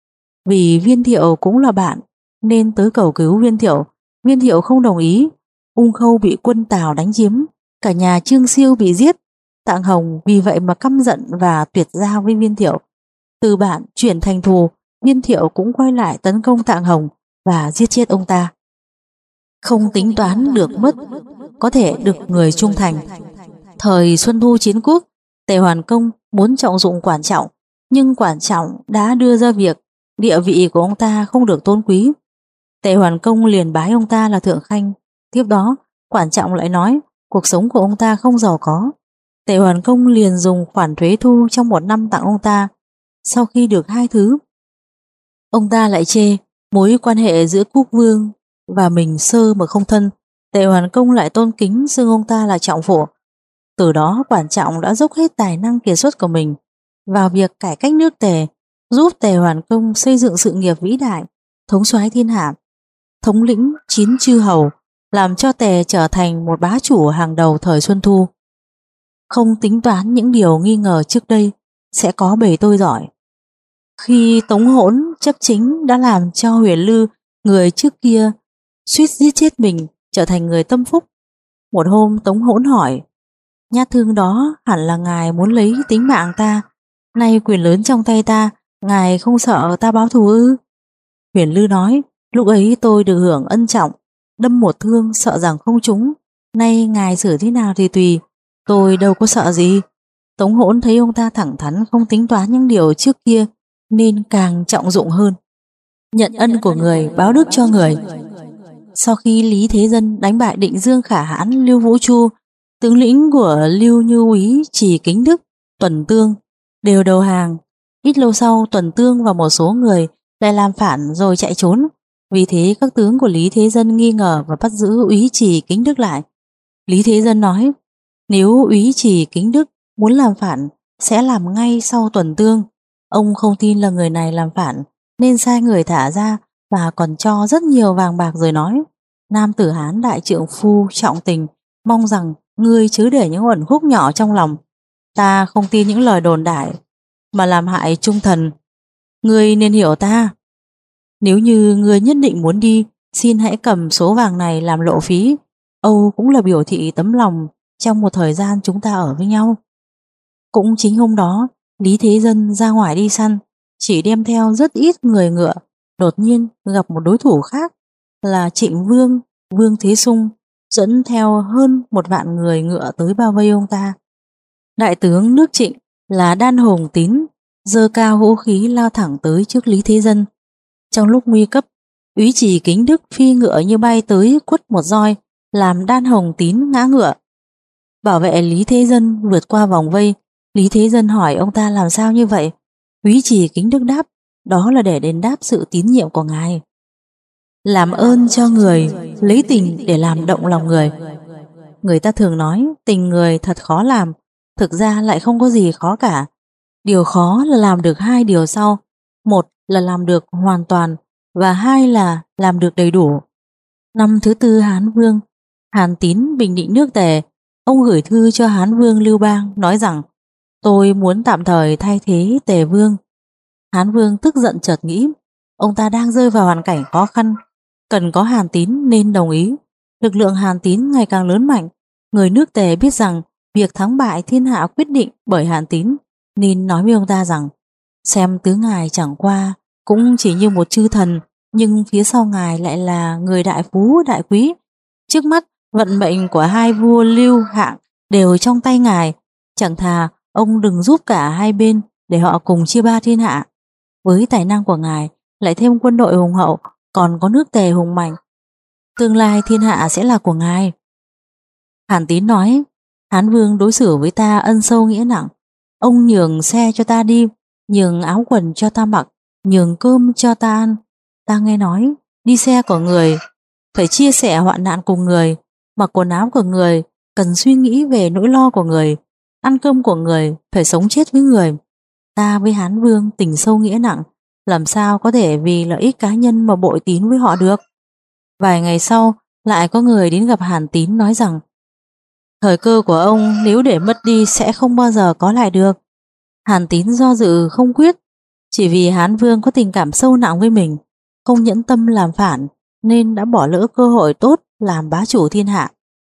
Vì Viên Thiệu cũng là bạn nên tới cầu cứu Viên Thiệu. Viên Thiệu không đồng ý. Ung Khâu bị quân Tào đánh chiếm, cả nhà Trương Siêu bị giết. Tạng Hồng vì vậy mà căm giận và tuyệt giao với Viên Thiệu. Từ bạn chuyển thành thù, Viên Thiệu cũng quay lại tấn công Tạng Hồng và giết chết ông ta. Không tính toán được mất, có thể được người trung thành. Thời Xuân Thu chiến quốc, Tề Hoàn Công muốn trọng dụng Quản Trọng, nhưng Quản Trọng đã đưa ra việc địa vị của ông ta không được tôn quý. Tề Hoàn Công liền bái ông ta là thượng khanh. Tiếp đó, Quản Trọng lại nói cuộc sống của ông ta không giàu có. Tề Hoàn Công liền dùng khoản thuế thu trong một năm tặng ông ta. Sau khi được hai thứ, ông ta lại chê mối quan hệ giữa quốc vương và mình sơ mà không thân. Tề Hoàn Công lại tôn kính xưng ông ta là trọng phổ. Từ đó Quản Trọng đã dốc hết tài năng kiệt xuất của mình vào việc cải cách nước Tề, giúp Tề Hoàn Công xây dựng sự nghiệp vĩ đại, thống soái thiên hạ, thống lĩnh chín chư hầu, làm cho Tề trở thành một bá chủ hàng đầu thời Xuân Thu. Không tính toán những điều nghi ngờ trước đây sẽ có bề tôi giỏi. Khi Tống Hỗn chấp chính đã làm cho Huyền Lư, người trước kia suýt giết chết mình, trở thành người tâm phúc. Một hôm Tống Hỗn hỏi: nhát thương đó hẳn là ngài muốn lấy tính mạng ta, nay quyền lớn trong tay ta, ngài không sợ ta báo thù ư? Huyền Lư nói: lúc ấy tôi được hưởng ân trọng, đâm một thương sợ rằng không trúng, nay ngài xử thế nào thì tùy, tôi đâu có sợ gì. Tống Hỗn thấy ông ta thẳng thắn không tính toán những điều trước kia nên càng trọng dụng hơn. Nhận ân của người báo đức cho người. Sau khi Lý Thế Dân đánh bại Định Dương Khả Hãn Lưu Vũ Chu, tướng lĩnh của Lưu Như Úy Trì Kính Đức, Tuần Tương đều đầu hàng. Ít lâu sau, Tuần Tương và một số người lại làm phản rồi chạy trốn. Vì thế các tướng của Lý Thế Dân nghi ngờ và bắt giữ Úy Trì Kính Đức lại. Lý Thế Dân nói: nếu Úy Trì Kính Đức muốn làm phản sẽ làm ngay sau Tuần Tương. Ông không tin là người này làm phản nên sai người thả ra và còn cho rất nhiều vàng bạc rồi nói: nam tử Hán đại trượng phu trọng tình, mong rằng ngươi chớ để những uẩn khúc nhỏ trong lòng. Ta không tin những lời đồn đại mà làm hại trung thần. Ngươi nên hiểu ta. Nếu như ngươi nhất định muốn đi, xin hãy cầm số vàng này làm lộ phí. Âu cũng là biểu thị tấm lòng trong một thời gian chúng ta ở với nhau. Cũng chính hôm đó, Lý Thế Dân ra ngoài đi săn, chỉ đem theo rất ít người ngựa. đột nhiên gặp một đối thủ khác là Trịnh Vương, Vương Thế Sung, dẫn theo hơn một vạn người ngựa tới bao vây ông ta. Đại tướng nước Trịnh là Đan Hồng Tín giơ cao vũ khí lao thẳng tới trước Lý Thế Dân. Trong lúc nguy cấp, úy Trì Kính Đức phi ngựa như bay tới quất một roi, làm Đan Hồng Tín ngã ngựa. Bảo vệ Lý Thế Dân vượt qua vòng vây. Lý Thế Dân hỏi ông ta làm sao như vậy. Úy Trì Kính Đức đáp, đó là để đền đáp sự tín nhiệm của ngài. Làm ơn cho người, lấy tình để làm động lòng người. Người ta thường nói tình người thật khó làm, thực ra lại không có gì khó cả. Điều khó là làm được hai điều sau. Một là làm được hoàn toàn, và hai là làm được đầy đủ. Năm thứ tư Hán Vương, Hàn Tín bình định nước Tề. Ông gửi thư cho Hán Vương Lưu Bang nói rằng tôi muốn tạm thời thay thế Tề Vương. Hán Vương tức giận chợt nghĩ ông ta đang rơi vào hoàn cảnh khó khăn, cần có Hàn Tín nên đồng ý. Lực lượng Hàn Tín ngày càng lớn mạnh. Người nước Tề biết rằng việc thắng bại thiên hạ quyết định bởi Hàn Tín, nên nói với ông ta rằng xem tướng ngài chẳng qua cũng chỉ như một chư thần, nhưng phía sau ngài lại là người đại phú đại quý. Trước mắt vận mệnh của hai vua Lưu Hạng đều trong tay ngài, chẳng thà ông đừng giúp cả hai bên để họ cùng chia ba thiên hạ. Với tài năng của ngài, lại thêm quân đội hùng hậu, còn có nước Tề hùng mạnh, tương lai thiên hạ sẽ là của ngài. Hàn Tín nói, Hán Vương đối xử với ta ân sâu nghĩa nặng. Ông nhường xe cho ta đi, nhường áo quần cho ta mặc, nhường cơm cho ta ăn. Ta nghe nói đi xe của người phải chia sẻ hoạn nạn cùng người, mặc quần áo của người cần suy nghĩ về nỗi lo của người, ăn cơm của người phải sống chết với người. Ta với Hán Vương tình sâu nghĩa nặng, làm sao có thể vì lợi ích cá nhân mà bội tín với họ được. Vài ngày sau lại có người đến gặp Hàn Tín nói rằng thời cơ của ông nếu để mất đi sẽ không bao giờ có lại được. Hàn Tín do dự không quyết, chỉ vì Hán Vương có tình cảm sâu nặng với mình, không nhẫn tâm làm phản, nên đã bỏ lỡ cơ hội tốt làm bá chủ thiên hạ.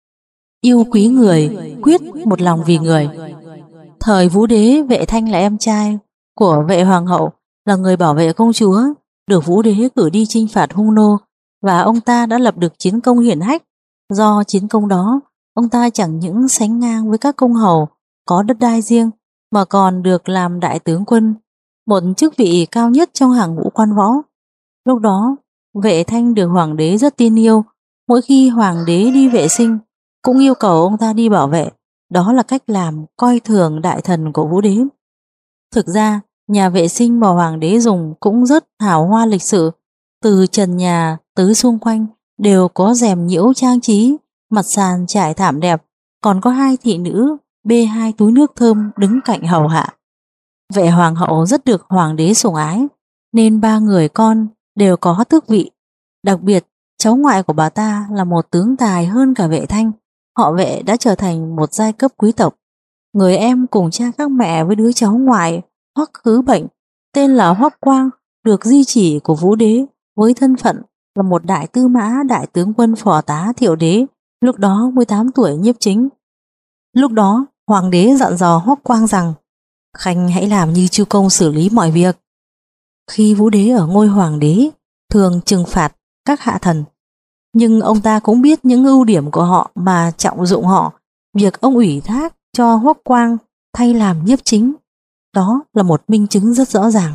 Yêu quý người, quyết một lòng vì người. Thời Vũ Đế, Vệ Thanh là em trai của Vệ Hoàng hậu, là người bảo vệ công chúa, được Vũ Đế cử đi chinh phạt hung nô, và ông ta đã lập được chiến công hiển hách. Do chiến công đó, ông ta chẳng những sánh ngang với các công hầu có đất đai riêng, mà còn được làm đại tướng quân, một chức vị cao nhất trong hàng ngũ quan võ. Lúc đó, Vệ Thanh được hoàng đế rất tin yêu. Mỗi khi hoàng đế đi vệ sinh, cũng yêu cầu ông ta đi bảo vệ. Đó là cách làm coi thường đại thần của Vũ Đế. Thực ra, nhà vệ sinh mà hoàng đế dùng cũng rất hào hoa lịch sự. Từ trần nhà tới xung quanh đều có rèm nhiễu trang trí, mặt sàn trải thảm đẹp, còn có hai thị nữ bê hai túi nước thơm đứng cạnh hầu hạ. Vệ hoàng hậu rất được hoàng đế sủng ái, nên ba người con đều có tước vị. Đặc biệt, cháu ngoại của bà ta là một tướng tài hơn cả Vệ Thanh. Họ Vệ đã trở thành một giai cấp quý tộc. Người em cùng cha khác mẹ với đứa cháu ngoại Hoắc Khứ Bệnh, tên là Hoắc Quang, được di chỉ của Vũ Đế với thân phận là một đại tư mã đại tướng quân phò tá Thiệu Đế, lúc đó mười tám tuổi nhiếp chính. Lúc đó, hoàng đế dặn dò Hoắc Quang rằng Khanh hãy làm như Chu Công xử lý mọi việc. Khi Vũ Đế ở ngôi hoàng đế, thường trừng phạt các hạ thần, nhưng ông ta cũng biết những ưu điểm của họ mà trọng dụng họ. Việc ông ủy thác cho Hoắc Quang thay làm nhiếp chính, đó là một minh chứng rất rõ ràng.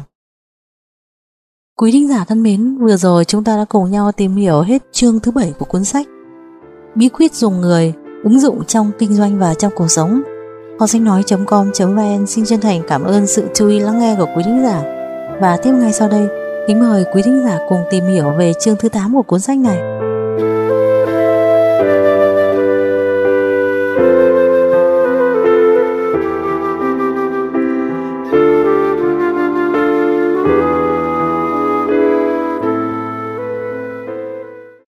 Quý thính giả thân mến, vừa rồi chúng ta đã cùng nhau tìm hiểu hết chương thứ bảy của cuốn sách Bí quyết dùng người, ứng dụng trong kinh doanh và trong cuộc sống. Kho sách nói chấm com chấm vn xin chân thành cảm ơn sự chú ý lắng nghe của quý thính giả. Và tiếp ngay sau đây, kính mời quý thính giả cùng tìm hiểu về chương thứ tám của cuốn sách này.